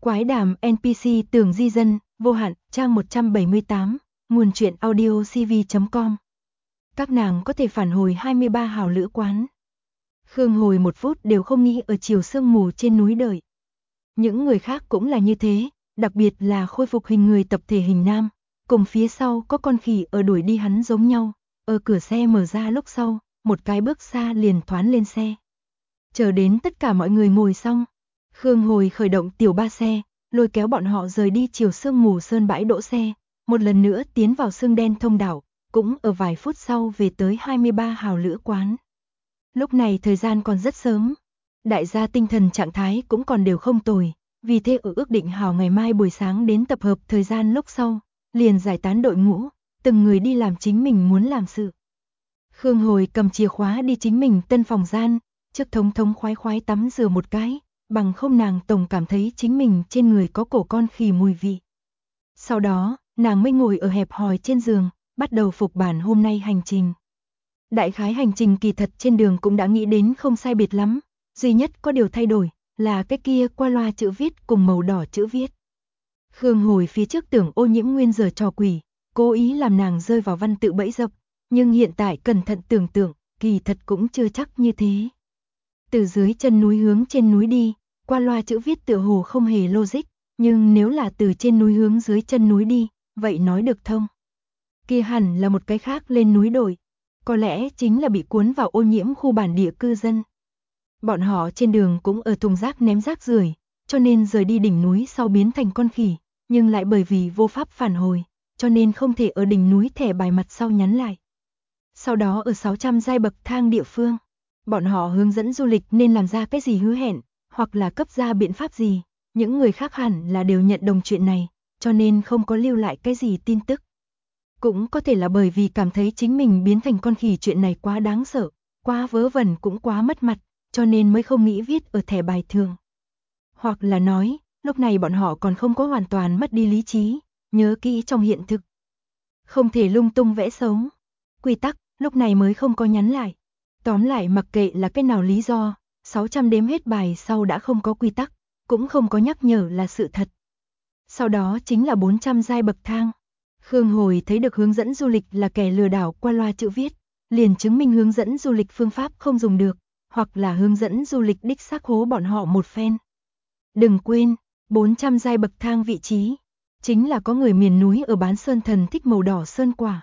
Quái đàm NPC Tường Di Dân, vô hạn, trang 178, nguồn truyện audio cv.com. Các nàng có thể phản hồi 23 hào lữ quán. Khương Hồi một phút đều không nghĩ ở chiều sương mù trên núi đợi. Những người khác cũng là như thế, đặc biệt là khôi phục hình người tập thể hình nam, cùng phía sau có con khỉ ở đuổi đi hắn giống nhau, ở cửa xe mở ra lúc sau, một cái bước xa liền thoán lên xe. Chờ đến tất cả mọi người ngồi xong, Khương Hồi khởi động tiểu ba xe, lôi kéo bọn họ rời đi chiều sương mù sơn bãi đỗ xe, một lần nữa tiến vào sương đen thông đảo, cũng ở vài phút sau về tới 23 hào lữ quán. Lúc này thời gian còn rất sớm, đại gia tinh thần trạng thái cũng còn đều không tồi, vì thế ở ước định hào ngày mai buổi sáng đến tập hợp thời gian lúc sau, liền giải tán đội ngũ, từng người đi làm chính mình muốn làm sự. Khương Hồi cầm chìa khóa đi chính mình tân phòng gian, trước thống khoái tắm rửa một cái, bằng không nàng tổng cảm thấy chính mình trên người có cổ con khỉ mùi vị. Sau đó, nàng mới ngồi ở hẹp hòi trên giường, bắt đầu phục bản hôm nay hành trình. Đại khái hành trình kỳ thật trên đường cũng đã nghĩ đến không sai biệt lắm, duy nhất có điều thay đổi là cái kia qua loa chữ viết cùng màu đỏ chữ viết. Khương Hồi phía trước tưởng Ô Nhiễm Nguyên giở trò quỷ, cố ý làm nàng rơi vào văn tự bẫy dập, nhưng hiện tại cẩn thận tưởng tượng, kỳ thật cũng chưa chắc như thế. Từ dưới chân núi hướng trên núi đi, qua loa chữ viết tựa hồ không hề logic, nhưng nếu là từ trên núi hướng dưới chân núi đi, vậy nói được thông. Kia hẳn là một cái khác lên núi đổi, có lẽ chính là bị cuốn vào ô nhiễm khu bản địa cư dân. Bọn họ trên đường cũng ở thùng rác ném rác rưởi, cho nên rời đi đỉnh núi sau biến thành con khỉ, nhưng lại bởi vì vô pháp phản hồi, cho nên không thể ở đỉnh núi thẻ bài mặt sau nhắn lại. Sau đó ở 600 giai bậc thang địa phương, bọn họ hướng dẫn du lịch nên làm ra cái gì hứa hẹn, hoặc là cấp ra biện pháp gì, những người khác hẳn là đều nhận đồng chuyện này, cho nên không có lưu lại cái gì tin tức. Cũng có thể là bởi vì cảm thấy chính mình biến thành con khỉ chuyện này quá đáng sợ, quá vớ vẩn cũng quá mất mặt, cho nên mới không nghĩ viết ở thẻ bài thường. Hoặc là nói, lúc này bọn họ còn không có hoàn toàn mất đi lý trí, nhớ kỹ trong hiện thực. Không thể lung tung vẽ xấu. Quy tắc, lúc này mới không có nhắn lại. Tóm lại mặc kệ là cái nào lý do, 600 đếm hết bài sau đã không có quy tắc, cũng không có nhắc nhở là sự thật. Sau đó chính là 400 giai bậc thang. Khương Hồi thấy được hướng dẫn du lịch là kẻ lừa đảo qua loa chữ viết, liền chứng minh hướng dẫn du lịch phương pháp không dùng được, hoặc là hướng dẫn du lịch đích xác hố bọn họ một phen. Đừng quên, 400 giai bậc thang vị trí, chính là có người miền núi ở bán sơn thần thích màu đỏ sơn quả.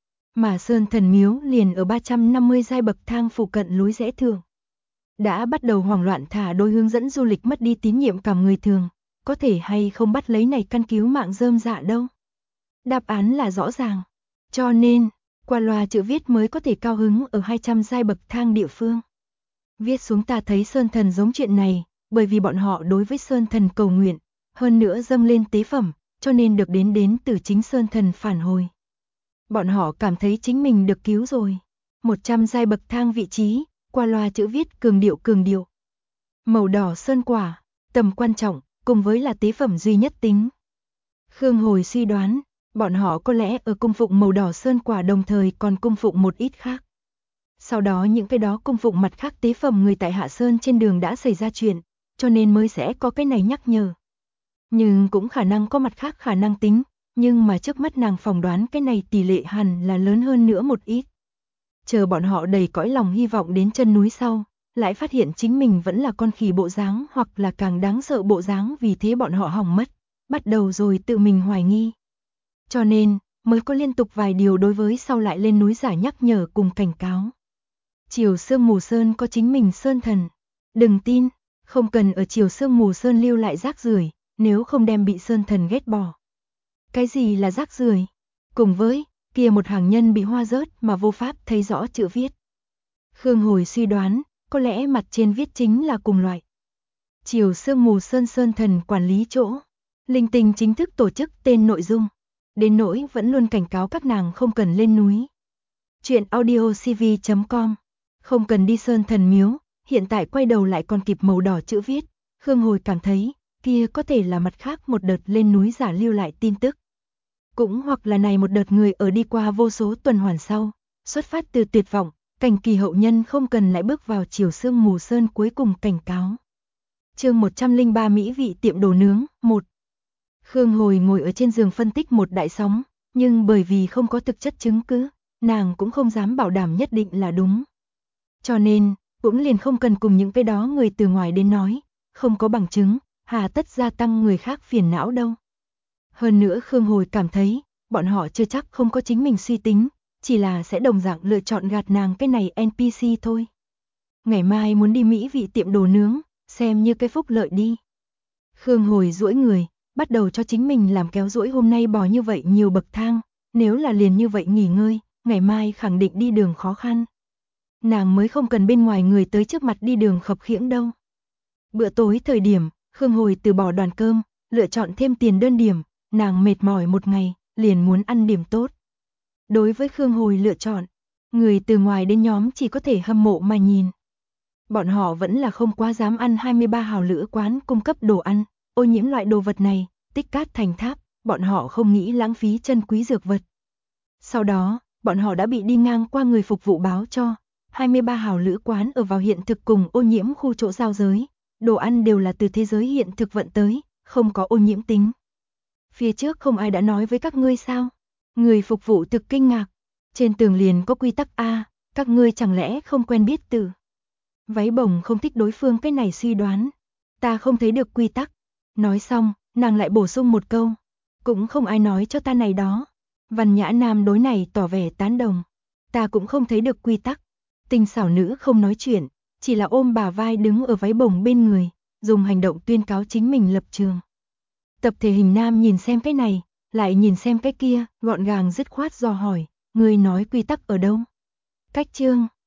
Mà sơn thần miếu liền ở 350 giai bậc thang phụ cận lối rẽ thường. Đã bắt đầu hoảng loạn thả đôi hướng dẫn du lịch mất đi tín nhiệm cảm người thường, có thể hay không bắt lấy này căn cứu mạng rơm dạ đâu. Đáp án là rõ ràng, cho nên, qua loa chữ viết mới có thể cao hứng ở 200 giai bậc thang địa phương. Viết xuống ta thấy sơn thần giống chuyện này, bởi vì bọn họ đối với sơn thần cầu nguyện, hơn nữa dâng lên tế phẩm, cho nên được đến từ chính sơn thần phản hồi. Bọn họ cảm thấy chính mình được cứu rồi. 100 giai bậc thang vị trí, qua loa chữ viết cường điệu. Màu đỏ sơn quả, tầm quan trọng, cùng với là tế phẩm duy nhất tính. Khương Hồi suy đoán, bọn họ có lẽ ở cung phụng màu đỏ sơn quả đồng thời còn cung phụng một ít khác. Sau đó những cái đó cung phụng mặt khác tế phẩm người tại Hạ Sơn trên đường đã xảy ra chuyện, cho nên mới sẽ có cái này nhắc nhở. Nhưng cũng khả năng có mặt khác khả năng tính, nhưng mà trước mắt nàng phỏng đoán cái này tỷ lệ hẳn là lớn hơn nữa một ít. Chờ bọn họ đầy cõi lòng hy vọng đến chân núi sau, lại phát hiện chính mình vẫn là con khỉ bộ dáng hoặc là càng đáng sợ bộ dáng, vì thế bọn họ hỏng mất, bắt đầu rồi tự mình hoài nghi. Cho nên, mới có liên tục vài điều đối với sau lại lên núi giả nhắc nhở cùng cảnh cáo. Chiều sương mù sơn có chính mình sơn thần. Đừng tin, không cần ở chiều sương mù sơn lưu lại rác rưởi, nếu không đem bị sơn thần ghét bỏ. Cái gì là rác rưởi? Cùng với, kia một hàng nhân bị hoa rớt mà vô pháp thấy rõ chữ viết. Khương Hồi suy đoán, có lẽ mặt trên viết chính là cùng loại. Chiều sương mù sơn sơn thần quản lý chỗ. Linh Tinh chính thức tổ chức tên nội dung. Đến nỗi vẫn luôn cảnh cáo các nàng không cần lên núi. Chuyện audio cv.com. Không cần đi sơn thần miếu, hiện tại quay đầu lại còn kịp màu đỏ chữ viết. Khương Hồi cảm thấy, kia có thể là mặt khác một đợt lên núi giả lưu lại tin tức. Cũng hoặc là này một đợt người ở đi qua vô số tuần hoàn sau, xuất phát từ tuyệt vọng, cảnh kỳ hậu nhân không cần lại bước vào chiều sương mù sơn cuối cùng cảnh cáo. Chương 103 mỹ vị tiệm đồ nướng, 1. Khương Hồi ngồi ở trên giường phân tích một đại sóng, nhưng bởi vì không có thực chất chứng cứ, nàng cũng không dám bảo đảm nhất định là đúng. Cho nên, cũng liền không cần cùng những cái đó người từ ngoài đến nói, không có bằng chứng, hà tất gia tăng người khác phiền não đâu. Hơn nữa Khương Hồi cảm thấy, bọn họ chưa chắc không có chính mình suy tính, chỉ là sẽ đồng dạng lựa chọn gạt nàng cái này NPC thôi. Ngày mai muốn đi mỹ vị tiệm đồ nướng, xem như cái phúc lợi đi. Khương Hồi duỗi người, bắt đầu cho chính mình làm kéo duỗi hôm nay bò như vậy nhiều bậc thang, nếu là liền như vậy nghỉ ngơi, ngày mai khẳng định đi đường khó khăn. Nàng mới không cần bên ngoài người tới trước mặt đi đường khập khiễng đâu. Bữa tối thời điểm, Khương Hồi từ bỏ đoàn cơm, lựa chọn thêm tiền đơn điểm, nàng mệt mỏi một ngày, liền muốn ăn điểm tốt. Đối với Khương Hồi lựa chọn, người từ ngoài đến nhóm chỉ có thể hâm mộ mà nhìn. Bọn họ vẫn là không quá dám ăn 23 hào lữ quán cung cấp đồ ăn, ô nhiễm loại đồ vật này, tích cát thành tháp, bọn họ không nghĩ lãng phí chân quý dược vật. Sau đó, bọn họ đã bị đi ngang qua người phục vụ báo cho, 23 hào lữ quán ở vào hiện thực cùng ô nhiễm khu chỗ giao giới, đồ ăn đều là từ thế giới hiện thực vận tới, không có ô nhiễm tính. Phía trước không ai đã nói với các ngươi sao? Người phục vụ thực kinh ngạc, trên tường liền có quy tắc A, các ngươi chẳng lẽ không quen biết từ. Váy bồng không thích đối phương cái này suy đoán. Ta không thấy được quy tắc. Nói xong, nàng lại bổ sung một câu. Cũng không ai nói cho ta này đó. Văn Nhã Nam đối này tỏ vẻ tán đồng. Ta cũng không thấy được quy tắc. Tinh xảo nữ không nói chuyện, chỉ là ôm bà vai đứng ở váy bồng bên người, dùng hành động tuyên cáo chính mình lập trường. Tập thể hình nam nhìn xem cái này, lại nhìn xem cái kia, gọn gàng dứt khoát dò hỏi, ngươi nói quy tắc ở đâu? Cách chương